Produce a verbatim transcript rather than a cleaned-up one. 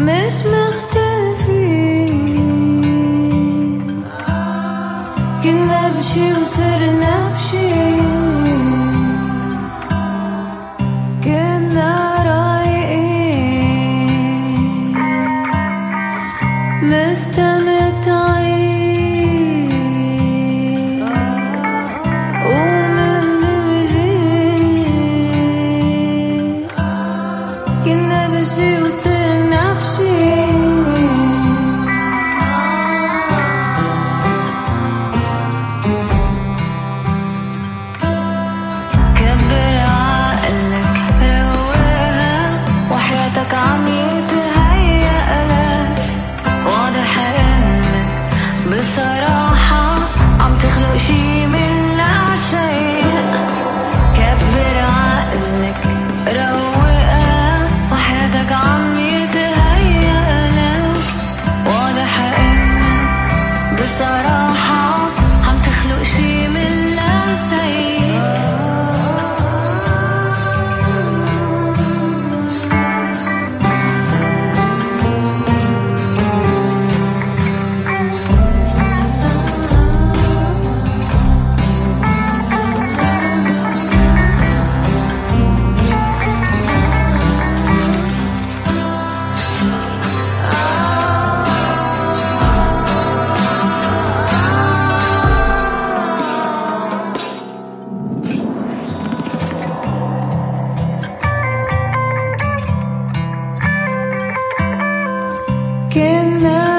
مش مختلفين، كنا بشي وصرنا بشي، كنا رايقين مستمتعين ومندمجين، كنا بشي وصرنا بشي. كبر عقلك روقها وحياتك عم يتهيألك، واضح انك بصراحة عم تخلق شي من لا شيء. كبر عقلك روقها وحياتك عم يتهيألك، واضح انك بصراحة عم تخلق شي من لا شيء. كنا